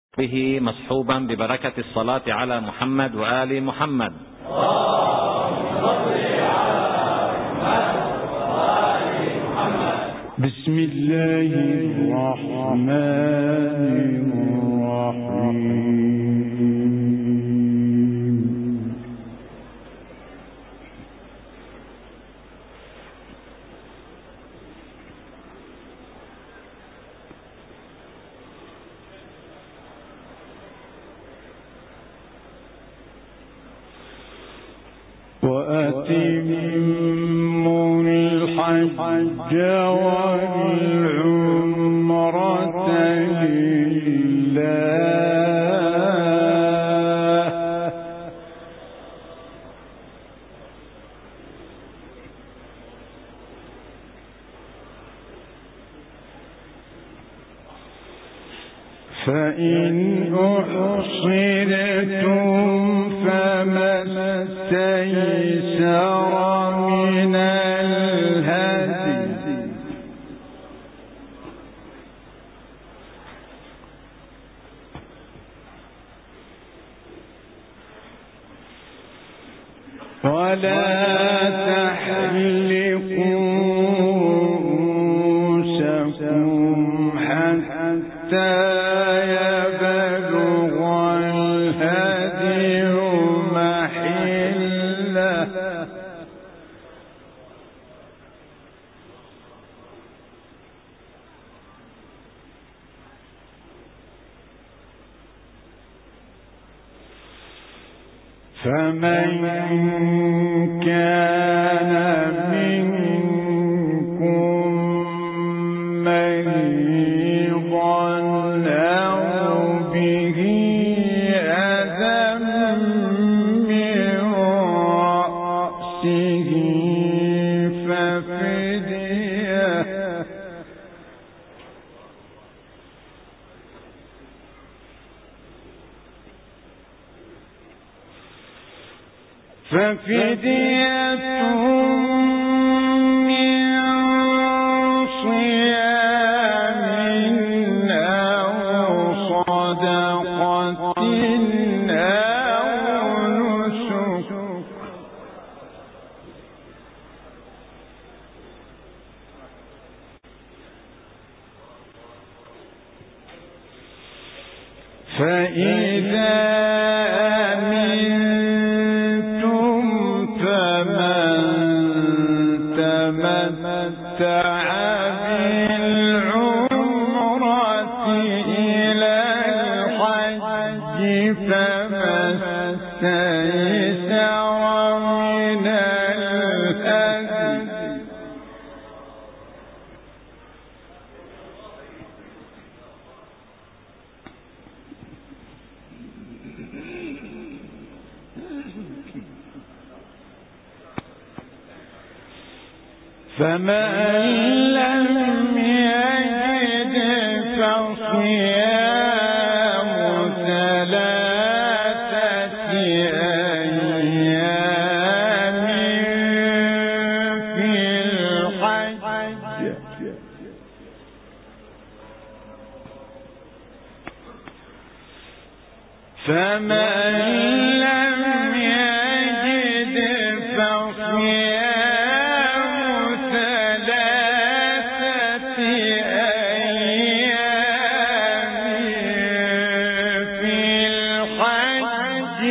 به مصحوبا ببركة الصلاة على محمد وآل محمد. بسم الله الرحمن الرحيم. وأتموا الحج والعمرة لله فإن أحصرتم فما استيسر من الهدي ولا تحلقوا رؤوسكم حتى يبلغ الهدي محله فمن كان منكم مريضا أو به أذى من رأسه ففدية من صيام أو صدقة أو نسك فإذا تمتع بالعمرة إلى الحج فما استيسر من الهدي فمن لم يجد فصيام 3 أيام في الحج فمن لم يجد فصيام 3 أيام في الحج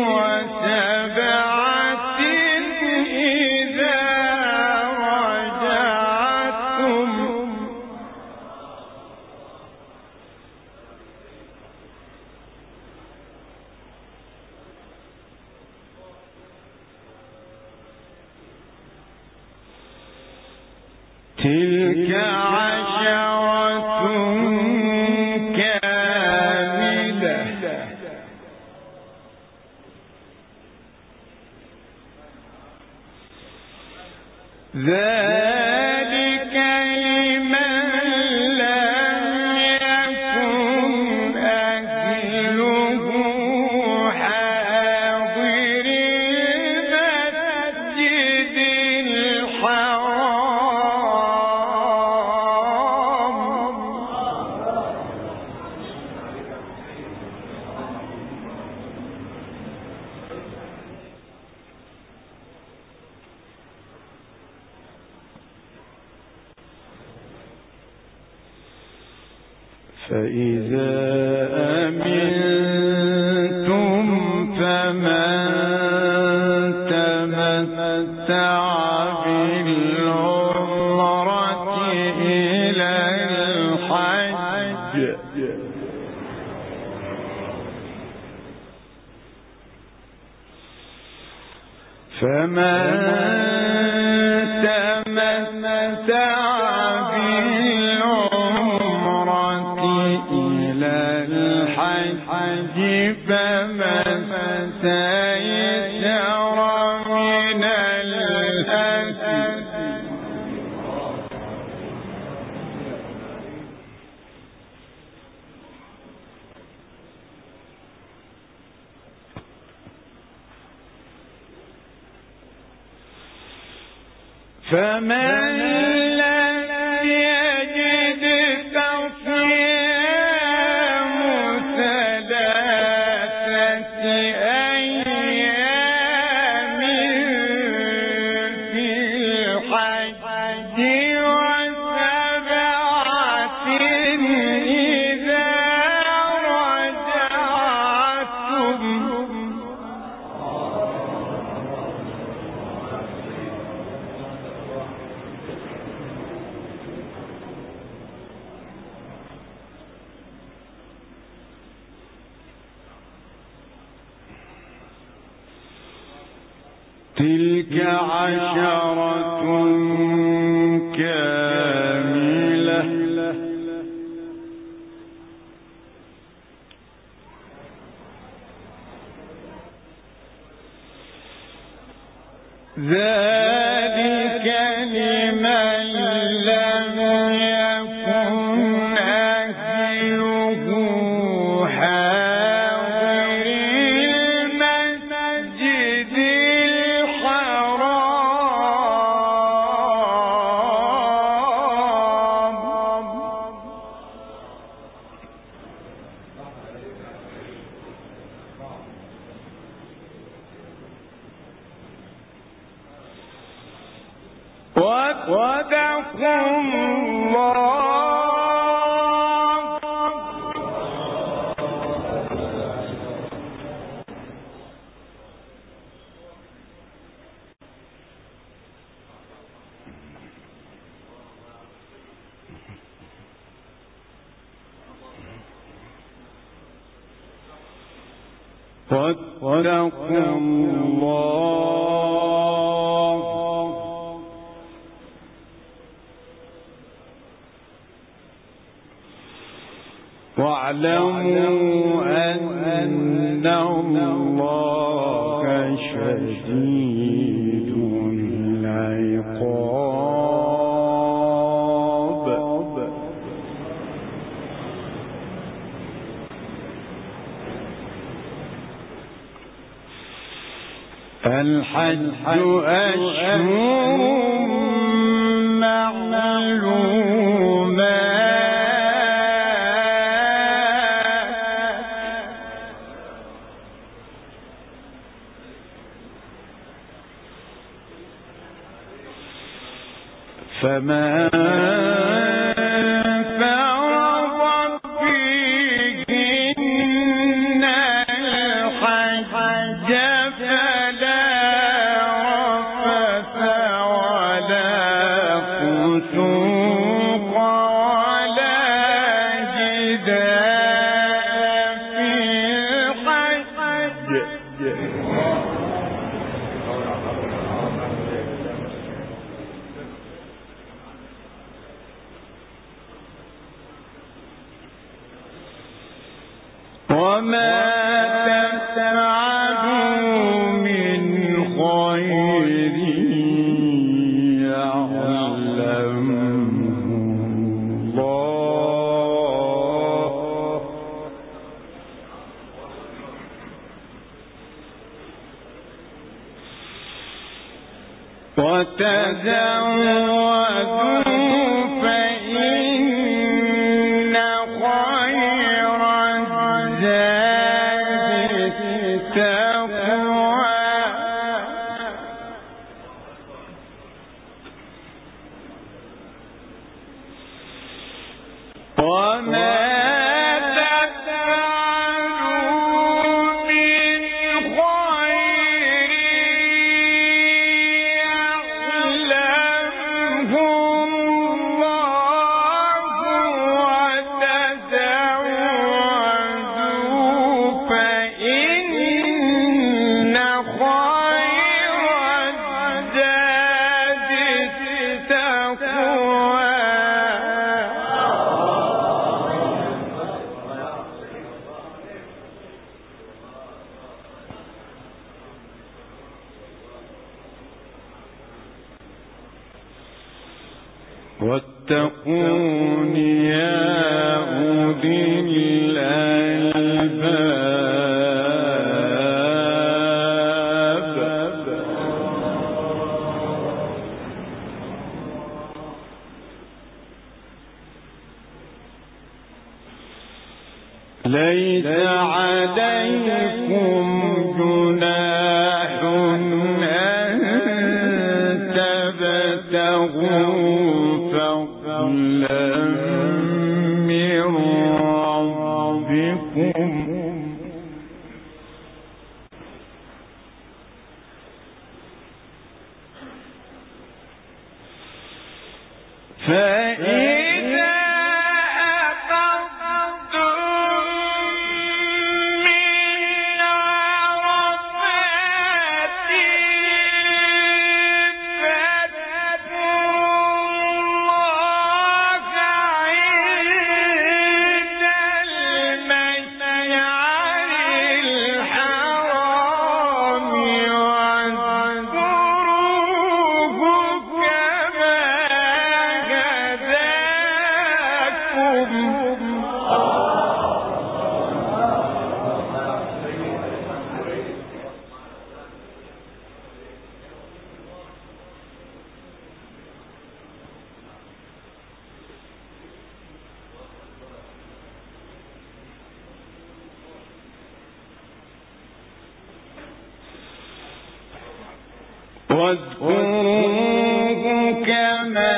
و7 إذا رجعتم تلك 10 كاملة ذلك لمن لم يكن أهله حاضر المسجد الحرام فإذا أمنتم فمن تمتع بالعمرة إلى الحج فمن تمتع بالعمرة إلى الحج فما استيسر من الهدي فمن لم يجد فصيام ثلاثة أيام في الحج وسبعة إذا رجعتم تلك عشرة كاملة ذلك لمن لم يكن أهله حاضر المسجد واتقوا الله واعلموا أن الله شديد العقاب الحج أشهر معلومات فمن فرض فيهن الحج فلا رفث ولا فسوق ولا جدال في الحج وما تفعلوا من خير يعلمه الله وتزودوا فإن خير الزاد التقوى وما واتقون يا أولي الألباب. ليس عليكم جناح أن تبتغوا فضلا من ربكم فإذا واذكروه كما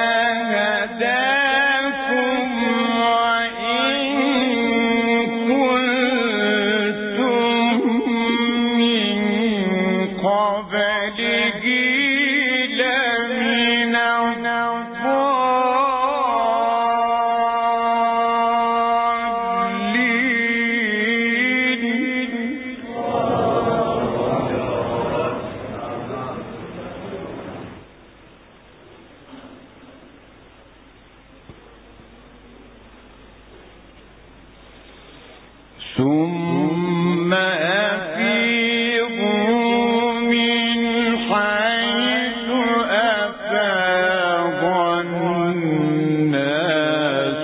هداكم وإن كنتم من قبله لمن ثم أفيضوا من حيث أفاض الناس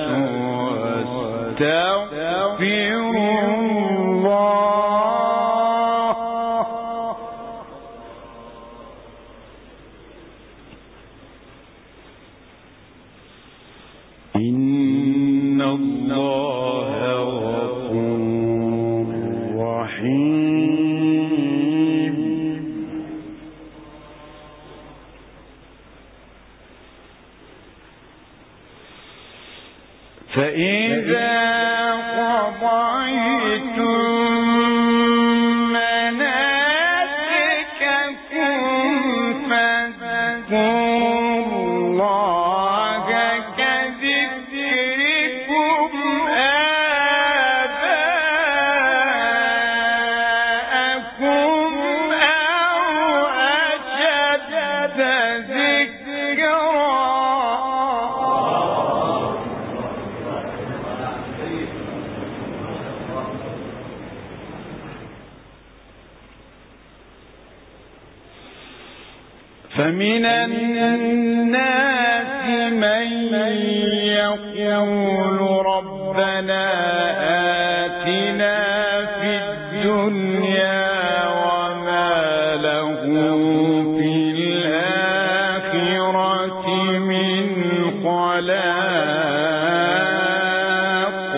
واستغفروا الله إن الله غفور رحيم. فإذا قضيتم مناسككم فاذكروا الله كذكركم آباءكم أو أشد ذكرا. فمن الناس من يقول ربنا آتنا في الدنيا وما له في الآخرة من خلاق.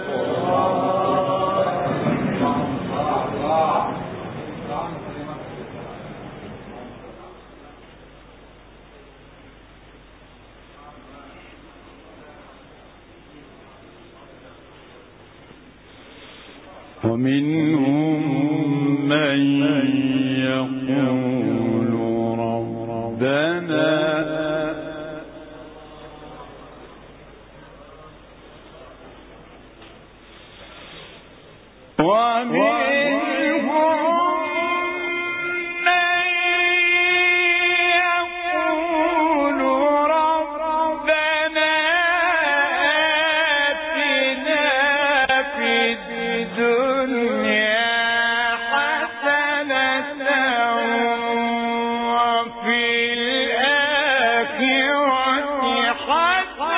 ومنهم من يقول ربنا وفي الآخرة حسنة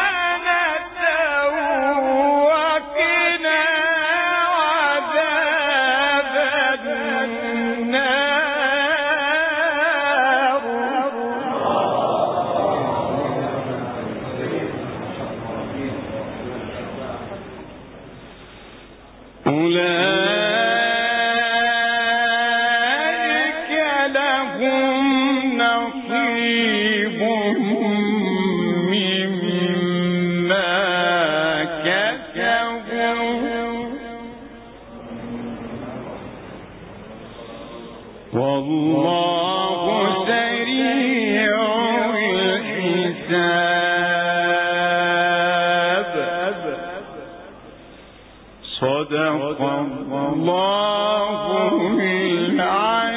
أولئك لهم نصيب مما كسبوا والله سريع الحساب صدق الله العظيم.